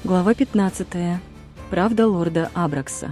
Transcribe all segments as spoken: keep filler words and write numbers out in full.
Глава пятнадцатая. Правда лорда Абракса.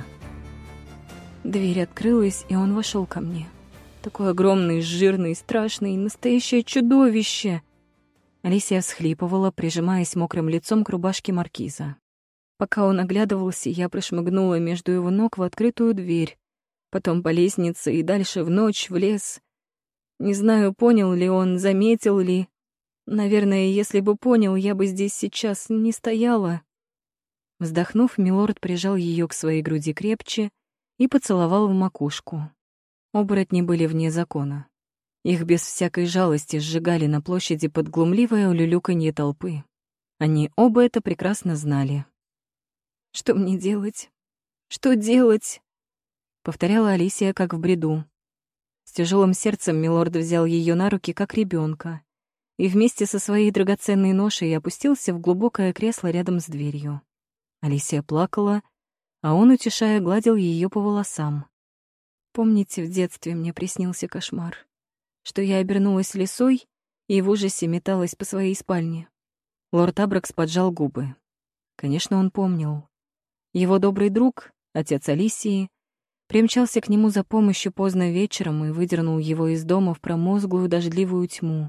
Дверь открылась, и он вошел ко мне. Такой огромный, жирный, страшный, настоящее чудовище. Алисия всхлипывала, прижимаясь мокрым лицом к рубашке маркиза. Пока он оглядывался, я прошмыгнула между его ног в открытую дверь, потом по лестнице и дальше в ночь, в лес. Не знаю, понял ли он, заметил ли. Наверное, если бы понял, я бы здесь сейчас не стояла. Вздохнув, милорд прижал ее к своей груди крепче и поцеловал в макушку. Оборотни были вне закона. Их без всякой жалости сжигали на площади под глумливое улюлюканье толпы. Они оба это прекрасно знали. «Что мне делать? Что делать?» — повторяла Алисия, как в бреду. С тяжелым сердцем милорд взял ее на руки, как ребенка, и вместе со своей драгоценной ношей опустился в глубокое кресло рядом с дверью. Алисия плакала, а он, утешая, гладил ее по волосам. Помните, в детстве мне приснился кошмар, что я обернулась лисой и в ужасе металась по своей спальне? Лорд Абракс поджал губы. Конечно, он помнил. Его добрый друг, отец Алисии, примчался к нему за помощью поздно вечером и выдернул его из дома в промозглую дождливую тьму.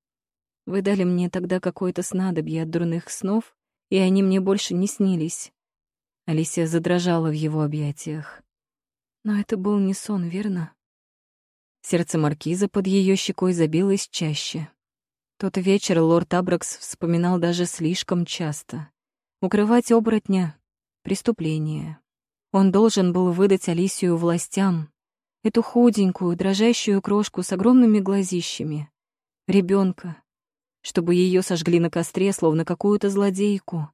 Вы дали мне тогда какое-то снадобье от дурных снов, и они мне больше не снились. Алисия задрожала в его объятиях. Но это был не сон, верно? Сердце маркиза под ее щекой забилось чаще. Тот вечер лорд Абракс вспоминал даже слишком часто. Укрывать оборотня — преступление. Он должен был выдать Алисию властям, эту худенькую, дрожащую крошку с огромными глазищами, ребенка, чтобы ее сожгли на костре, словно какую-то злодейку.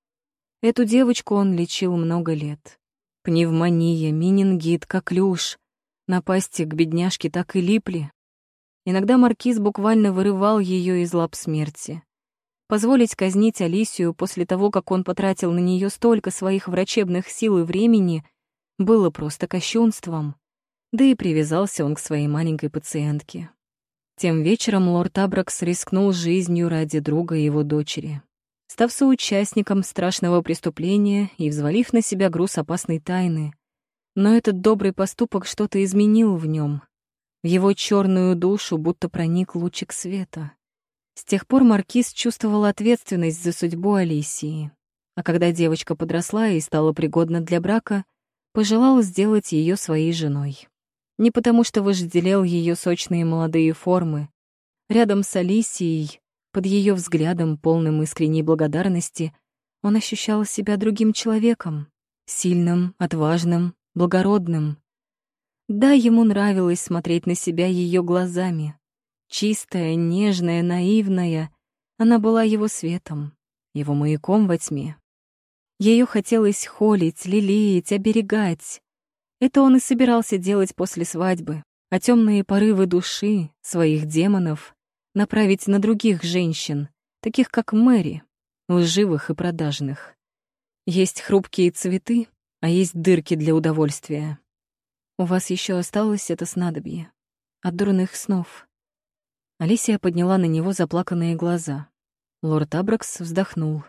Эту девочку он лечил много лет. Пневмония, менингит, коклюш. Напасти к бедняжке так и липли. Иногда маркиз буквально вырывал ее из лап смерти. Позволить казнить Алисию после того, как он потратил на нее столько своих врачебных сил и времени, было просто кощунством. Да и привязался он к своей маленькой пациентке. Тем вечером лорд Абракс рискнул жизнью ради друга и его дочери, став соучастником страшного преступления и взвалив на себя груз опасной тайны. Но этот добрый поступок что-то изменил в нем. В его черную душу будто проник лучик света. С тех пор маркиз чувствовал ответственность за судьбу Алисии, а когда девочка подросла и стала пригодна для брака, пожелал сделать ее своей женой. Не потому что вожделел ее сочные молодые формы. Рядом с Алисией, под ее взглядом, полным искренней благодарности, он ощущал себя другим человеком, сильным, отважным, благородным. Да, ему нравилось смотреть на себя ее глазами. Чистая, нежная, наивная, она была его светом, его маяком во тьме. Ее хотелось холить, лелеять, оберегать. Это он и собирался делать после свадьбы, а темные порывы души, своих демонов, направить на других женщин, таких как Мэри, лживых и продажных. Есть хрупкие цветы, а есть дырки для удовольствия. У вас еще осталось это снадобье от дурных снов. Алисия подняла на него заплаканные глаза. Лорд Абракс вздохнул.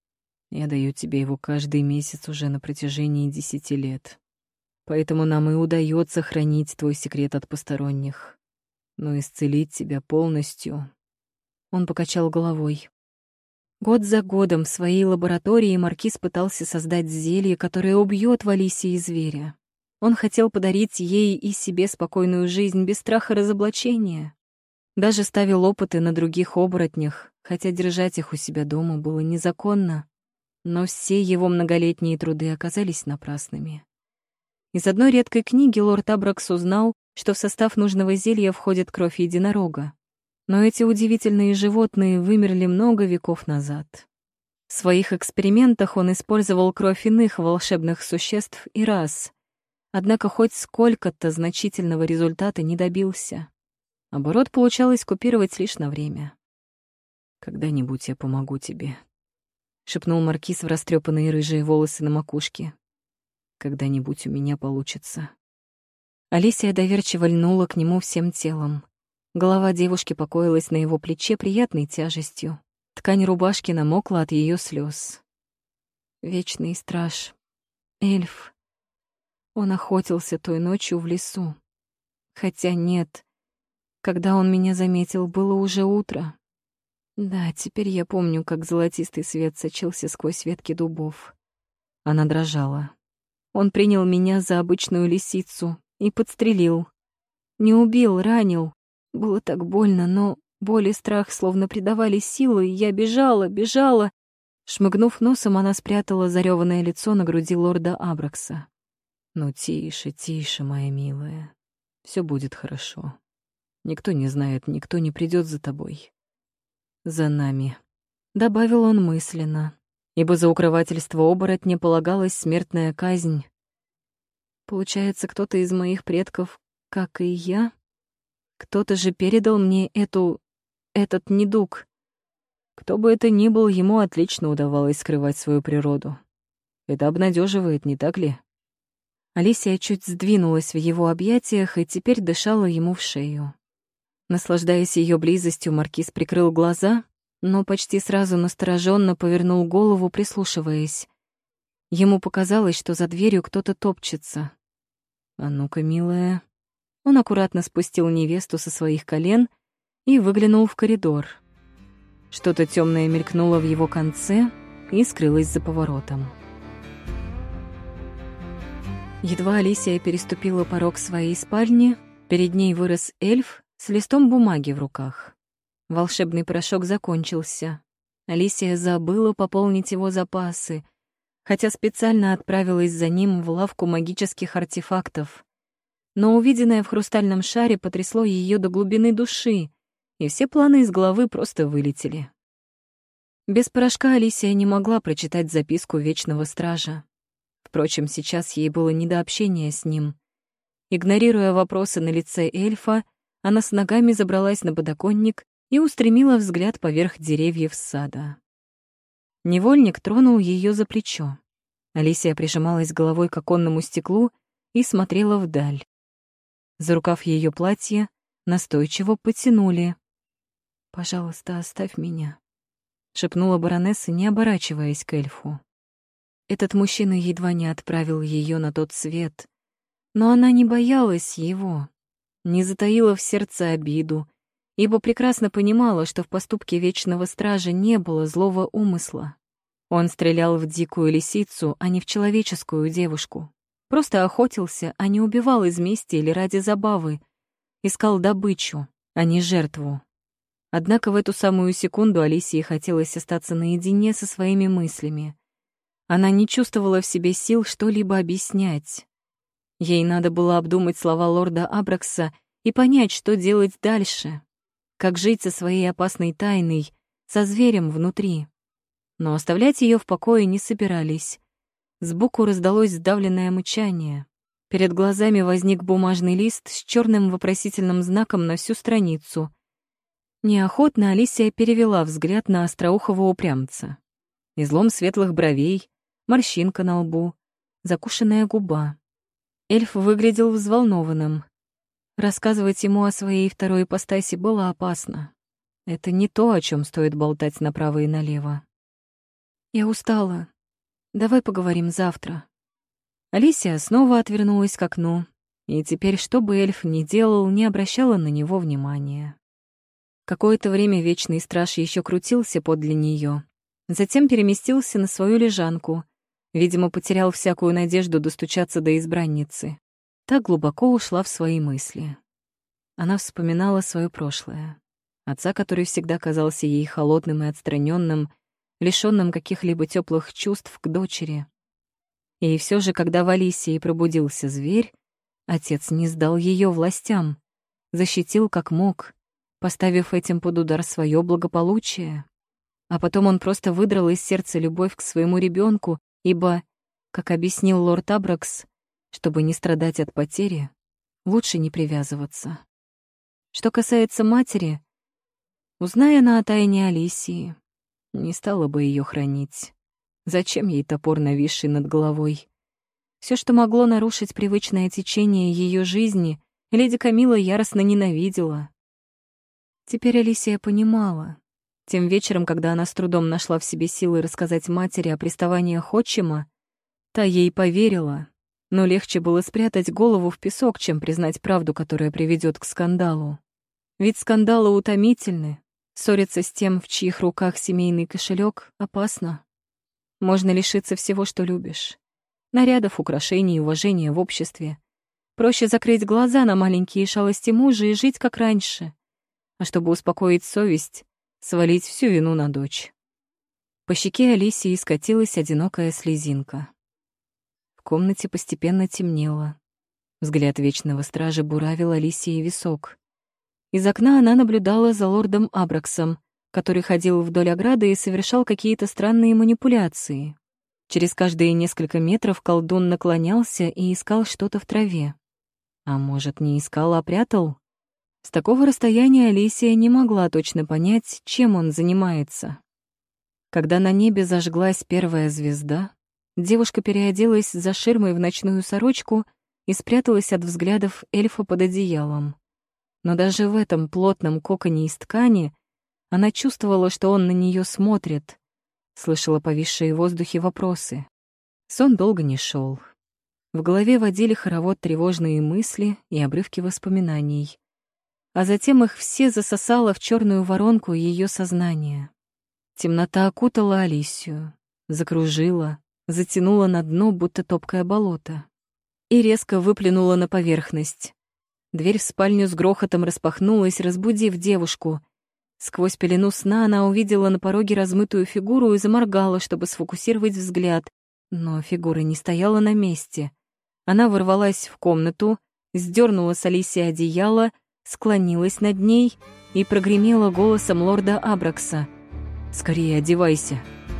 Я даю тебе его каждый месяц уже на протяжении десяти лет. Поэтому нам и удается хранить твой секрет от посторонних. Но исцелить тебя полностью... Он покачал головой. Год за годом в своей лаборатории маркиз пытался создать зелье, которое убьет в Алисии зверя. Он хотел подарить ей и себе спокойную жизнь без страха разоблачения. Даже ставил опыты на других оборотнях, хотя держать их у себя дома было незаконно. Но все его многолетние труды оказались напрасными. Из одной редкой книги лорд Абракс узнал, что в состав нужного зелья входит кровь единорога. Но эти удивительные животные вымерли много веков назад. В своих экспериментах он использовал кровь иных волшебных существ и рас, однако хоть сколько-то значительного результата не добился. Оборот получалось купировать лишь на время. «Когда-нибудь я помогу тебе», — шепнул маркиз в растрепанные рыжие волосы на макушке. «Когда-нибудь у меня получится». Алисия доверчиво льнула к нему всем телом. Голова девушки покоилась на его плече приятной тяжестью. Ткань рубашки намокла от ее слез. Вечный страж. Эльф. Он охотился той ночью в лесу. Хотя нет. Когда он меня заметил, было уже утро. Да, теперь я помню, как золотистый свет сочился сквозь ветки дубов. Она дрожала. Он принял меня за обычную лисицу и подстрелил. Не убил, ранил. Было так больно, но боль и страх словно придавали силы, и я бежала, бежала. Шмыгнув носом, она спрятала зарёванное лицо на груди лорда Абракса. «Ну, тише, тише, моя милая. Всё будет хорошо. Никто не знает, никто не придёт за тобой. За нами», — добавил он мысленно, ибо за укрывательство оборотня полагалась смертная казнь. Получается, кто-то из моих предков, как и я, кто-то же передал мне эту... этот недуг. Кто бы это ни был, ему отлично удавалось скрывать свою природу. Это обнадеживает, не так ли? Алисия чуть сдвинулась в его объятиях и теперь дышала ему в шею. Наслаждаясь ее близостью, маркиз прикрыл глаза, но почти сразу настороженно повернул голову, прислушиваясь. Ему показалось, что за дверью кто-то топчется. «А ну-ка, милая». Он аккуратно спустил невесту со своих колен и выглянул в коридор. Что-то темное мелькнуло в его конце и скрылось за поворотом. Едва Алисия переступила порог своей спальни, перед ней вырос эльф с листом бумаги в руках. Волшебный порошок закончился. Алисия забыла пополнить его запасы, хотя специально отправилась за ним в лавку магических артефактов. Но увиденное в хрустальном шаре потрясло ее до глубины души, и все планы из головы просто вылетели. Без порошка Алисия не могла прочитать записку Вечного Стража. Впрочем, сейчас ей было не до общения с ним. Игнорируя вопросы на лице эльфа, она с ногами забралась на подоконник и устремила взгляд поверх деревьев сада. Невольник тронул ее за плечо. Алисия прижималась головой к оконному стеклу и смотрела вдаль. За рукав ее платья настойчиво потянули. «Пожалуйста, оставь меня», — шепнула баронесса, не оборачиваясь к эльфу. Этот мужчина едва не отправил ее на тот свет, но она не боялась его, не затаила в сердце обиду, ибо прекрасно понимала, что в поступке Вечного Стража не было злого умысла. Он стрелял в дикую лисицу, а не в человеческую девушку. Просто охотился, а не убивал из мести или ради забавы. Искал добычу, а не жертву. Однако в эту самую секунду Алисии хотелось остаться наедине со своими мыслями. Она не чувствовала в себе сил что-либо объяснять. Ей надо было обдумать слова лорда Абракса и понять, что делать дальше, как жить со своей опасной тайной, со зверем внутри. Но оставлять ее в покое не собирались. Сбоку раздалось сдавленное мычание. Перед глазами возник бумажный лист с черным вопросительным знаком на всю страницу. Неохотно Алисия перевела взгляд на остроухого упрямца. Излом светлых бровей, морщинка на лбу, закушенная губа. Эльф выглядел взволнованным. Рассказывать ему о своей второй ипостаси было опасно. Это не то, о чем стоит болтать направо и налево. «Я устала. Давай поговорим завтра». Алисия снова отвернулась к окну, и теперь, что бы эльф ни делал, не обращала на него внимания. Какое-то время Вечный Страж еще крутился подле нее, затем переместился на свою лежанку. Видимо, потерял всякую надежду достучаться до избранницы. Так глубоко ушла в свои мысли. Она вспоминала свое прошлое. Отца, который всегда казался ей холодным и отстраненным, лишённым каких-либо теплых чувств к дочери. И все же, когда в Алисии пробудился зверь, отец не сдал ее властям, защитил как мог, поставив этим под удар свое благополучие. А потом он просто выдрал из сердца любовь к своему ребенку, ибо, как объяснил лорд Абракс, чтобы не страдать от потери, лучше не привязываться. Что касается матери, узная она о тайне Алисии, не стала бы ее хранить. Зачем ей топор, нависший над головой? Все, что могло нарушить привычное течение ее жизни, леди Камилла яростно ненавидела. Теперь Алисия понимала. Тем вечером, когда она с трудом нашла в себе силы рассказать матери о приставаниях отчима, та ей поверила, но легче было спрятать голову в песок, чем признать правду, которая приведет к скандалу. Ведь скандалы утомительны, ссориться с тем, в чьих руках семейный кошелек, опасно. Можно лишиться всего, что любишь. Нарядов, украшений, уважения в обществе. Проще закрыть глаза на маленькие шалости мужа и жить как раньше. А чтобы успокоить совесть, свалить всю вину на дочь. По щеке Алисии скатилась одинокая слезинка. В комнате постепенно темнело. Взгляд вечного стража буравил Алисии висок. Из окна она наблюдала за лордом Абраксом, который ходил вдоль ограды и совершал какие-то странные манипуляции. Через каждые несколько метров колдун наклонялся и искал что-то в траве. А может, не искал, а прятал? С такого расстояния Алисия не могла точно понять, чем он занимается. Когда на небе зажглась первая звезда, девушка переоделась за ширмой в ночную сорочку и спряталась от взглядов эльфа под одеялом. Но даже в этом плотном коконе из ткани она чувствовала, что он на нее смотрит, слышала повисшие в воздухе вопросы. Сон долго не шел. В голове водили хоровод тревожные мысли и обрывки воспоминаний. А затем их все засосало в черную воронку ее сознания. Темнота окутала Алисию, закружила, затянула на дно, будто топкое болото, и резко выплюнула на поверхность. Дверь в спальню с грохотом распахнулась, разбудив девушку. Сквозь пелену сна она увидела на пороге размытую фигуру и заморгала, чтобы сфокусировать взгляд, но фигура не стояла на месте. Она ворвалась в комнату, сдернула с Алисии одеяло, склонилась над ней и прогремела голосом лорда Абракса: «Скорее одевайся».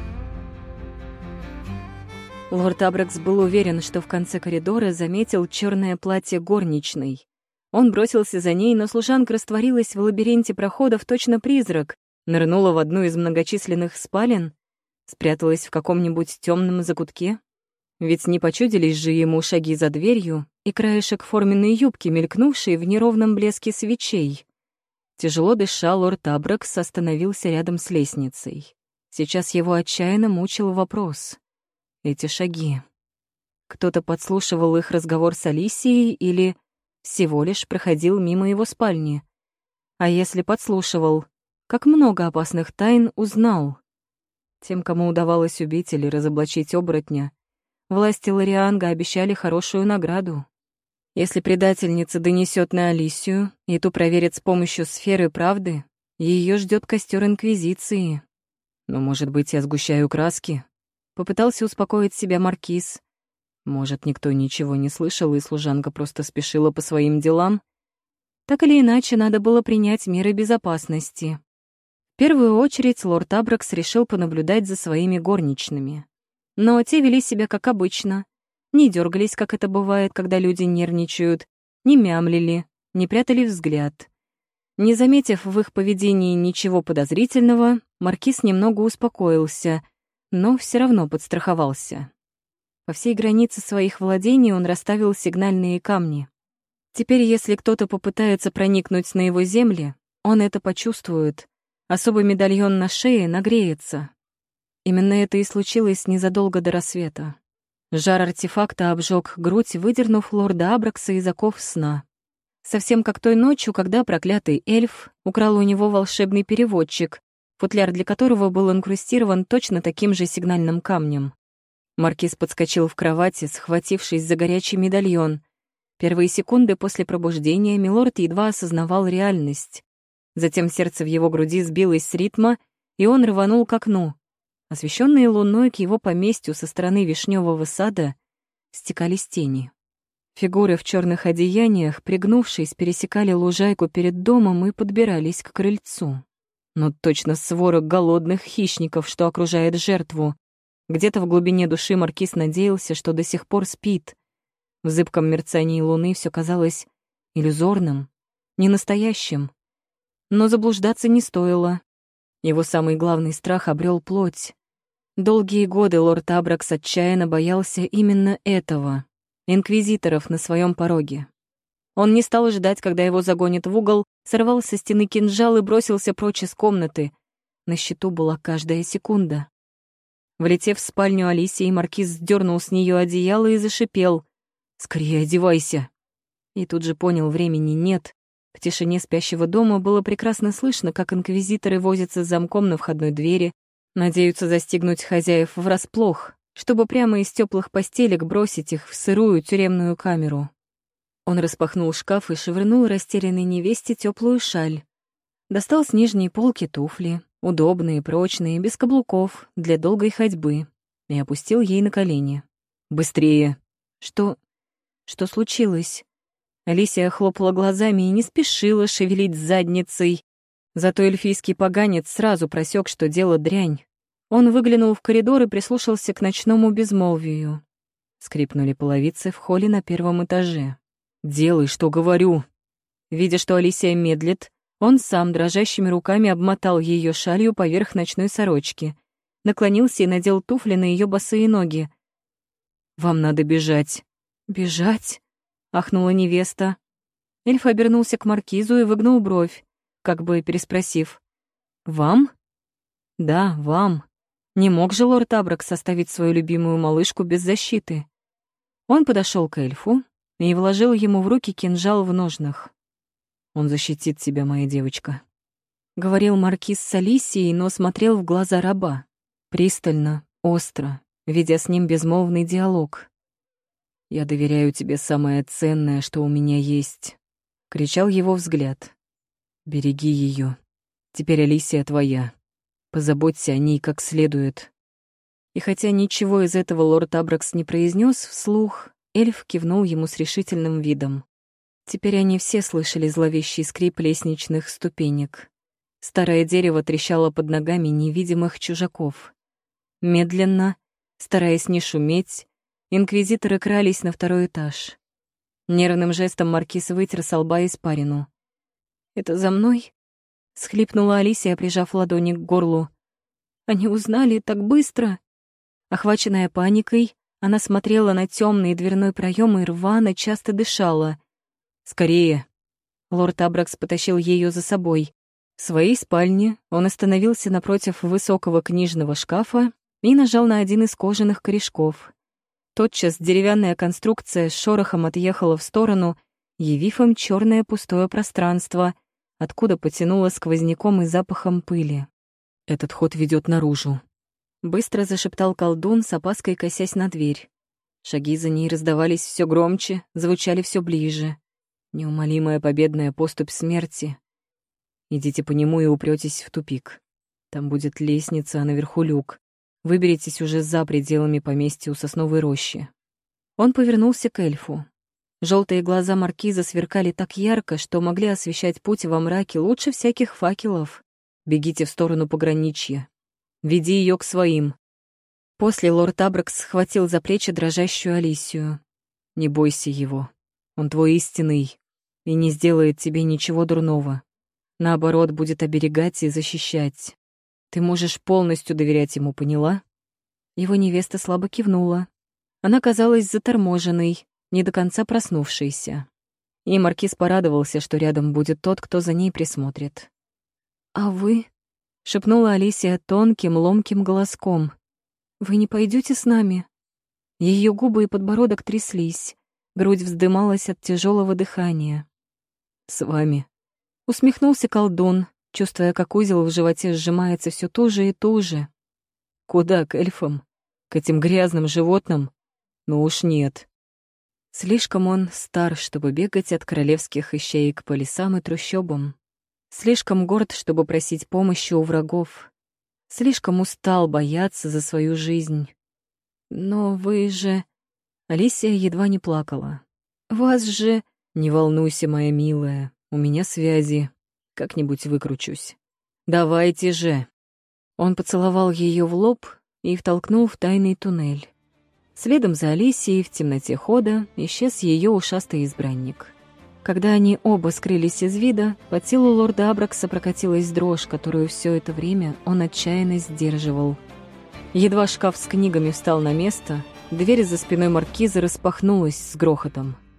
Лорд Абракс был уверен, что в конце коридора заметил черное платье горничной. Он бросился за ней, но служанка растворилась в лабиринте проходов, точно призрак, нырнула в одну из многочисленных спален, спряталась в каком-нибудь темном закутке. Ведь не почудились же ему шаги за дверью и краешек форменной юбки, мелькнувшей в неровном блеске свечей. Тяжело дыша, лорд Абракс остановился рядом с лестницей. Сейчас его отчаянно мучил вопрос. Эти шаги. Кто-то подслушивал их разговор с Алисией или всего лишь проходил мимо его спальни? А если подслушивал, как много опасных тайн узнал? Тем, кому удавалось убить или разоблачить оборотня, власти Лорианга обещали хорошую награду. Если предательница донесет на Алисию и ту проверит с помощью сферы правды, ее ждет костер Инквизиции. Но, может быть, я сгущаю краски? Попытался успокоить себя маркиз. Может, никто ничего не слышал, и служанка просто спешила по своим делам? Так или иначе, надо было принять меры безопасности. В первую очередь лорд Абракс решил понаблюдать за своими горничными. Но те вели себя как обычно. Не дергались, как это бывает, когда люди нервничают, не мямлили, не прятали взгляд. Не заметив в их поведении ничего подозрительного, маркиз немного успокоился, но все равно подстраховался. По всей границе своих владений он расставил сигнальные камни. Теперь, если кто-то попытается проникнуть на его земли, он это почувствует. Особый медальон на шее нагреется. Именно это и случилось незадолго до рассвета. Жар артефакта обжег грудь, выдернув лорда Абракса из оков сна. Совсем как той ночью, когда проклятый эльф украл у него волшебный переводчик, футляр для которого был инкрустирован точно таким же сигнальным камнем. Маркиз подскочил в кровати, схватившись за горячий медальон. Первые секунды после пробуждения милорд едва осознавал реальность. Затем сердце в его груди сбилось с ритма, и он рванул к окну. Освещенные луной к его поместью со стороны вишневого сада стекались тени. Фигуры в черных одеяниях, пригнувшись, пересекали лужайку перед домом и подбирались к крыльцу. Но точно свора голодных хищников, что окружает жертву. Где-то в глубине души маркиз надеялся, что до сих пор спит. В зыбком мерцании луны все казалось иллюзорным, ненастоящим. Но заблуждаться не стоило. Его самый главный страх обрел плоть. Долгие годы лорд Абракс отчаянно боялся именно этого — инквизиторов на своем пороге. Он не стал ждать, когда его загонят в угол, сорвал со стены кинжал и бросился прочь из комнаты. На счету была каждая секунда. Влетев в спальню Алисии, маркиз сдернул с нее одеяло и зашипел: «Скорее одевайся!» И тут же понял, времени нет. В тишине спящего дома было прекрасно слышно, как инквизиторы возятся с замком на входной двери, надеются застигнуть хозяев врасплох, чтобы прямо из теплых постелек бросить их в сырую тюремную камеру. Он распахнул шкаф и швырнул растерянной невесте теплую шаль. Достал с нижней полки туфли, удобные, прочные, без каблуков, для долгой ходьбы, и опустил ей на колени. «Быстрее!» «Что... что случилось?» Алисия хлопала глазами и не спешила шевелить задницей. Зато эльфийский поганец сразу просек, что дело дрянь. Он выглянул в коридор и прислушался к ночному безмолвию. Скрипнули половицы в холле на первом этаже. «Делай, что говорю!» Видя, что Алисия медлит, он сам дрожащими руками обмотал ее шалью поверх ночной сорочки, наклонился и надел туфли на ее босые ноги. «Вам надо бежать». «Бежать?» — ахнула невеста. Эльф обернулся к маркизу и выгнул бровь, как бы переспросив: «Вам?» «Да, вам. Не мог же лорд Абракс оставить свою любимую малышку без защиты». Он подошел к эльфу и вложил ему в руки кинжал в ножнах. «Он защитит тебя, моя девочка», — говорил маркиз с Алисией, но смотрел в глаза раба, пристально, остро, ведя с ним безмолвный диалог. «Я доверяю тебе самое ценное, что у меня есть», — кричал его взгляд. «Береги ее. Теперь Алисия твоя. Позаботься о ней как следует». И хотя ничего из этого лорд Абракс не произнес вслух, эльф кивнул ему с решительным видом. Теперь они все слышали зловещий скрип лестничных ступенек. Старое дерево трещало под ногами невидимых чужаков. Медленно, стараясь не шуметь, инквизиторы крались на второй этаж. Нервным жестом маркиз вытер со лба испарину. «Это за мной?» — схлипнула Алисия, прижав ладони к горлу. «Они узнали так быстро!» Охваченная паникой, она смотрела на темный дверной проем и рвано часто дышала. «Скорее!» Лорд Абракс потащил ее за собой. В своей спальне он остановился напротив высокого книжного шкафа и нажал на один из кожаных корешков. Тотчас деревянная конструкция с шорохом отъехала в сторону, явив им черное пустое пространство, откуда потянуло сквозняком и запахом пыли. «Этот ход ведет наружу», — быстро зашептал колдун, с опаской косясь на дверь. Шаги за ней раздавались все громче, звучали все ближе. Неумолимая победная поступь смерти. Идите по нему и упретесь в тупик. Там будет лестница, а наверху люк. Выберитесь уже за пределами поместья у сосновой рощи. Он повернулся к эльфу. Желтые глаза маркиза сверкали так ярко, что могли освещать путь во мраке лучше всяких факелов. Бегите в сторону пограничья. Веди ее к своим. После лорд Абракс схватил за плечи дрожащую Алисию. Не бойся его. Он твой истинный и не сделает тебе ничего дурного. Наоборот, будет оберегать и защищать. Ты можешь полностью доверять ему, поняла?» Его невеста слабо кивнула. Она казалась заторможенной, не до конца проснувшейся. И маркиз порадовался, что рядом будет тот, кто за ней присмотрит. «А вы?» — шепнула Алисия тонким, ломким голоском. «Вы не пойдете с нами?» Ее губы и подбородок тряслись, грудь вздымалась от тяжелого дыхания. «С вами», — усмехнулся колдун, чувствуя, как узел в животе сжимается все туже и туже. «Куда, к эльфам? К этим грязным животным? Ну уж нет». Слишком он стар, чтобы бегать от королевских ищеек по лесам и трущобам. Слишком горд, чтобы просить помощи у врагов. Слишком устал бояться за свою жизнь. «Но вы же...» Алисия едва не плакала. «Вас же...» «Не волнуйся, моя милая, у меня связи. Как-нибудь выкручусь. Давайте же!» Он поцеловал ее в лоб и втолкнул в тайный туннель. Следом за Алисией в темноте хода исчез ее ушастый избранник. Когда они оба скрылись из вида, по телу лорда Абракса прокатилась дрожь, которую все это время он отчаянно сдерживал. Едва шкаф с книгами встал на место, дверь за спиной маркиза распахнулась с грохотом.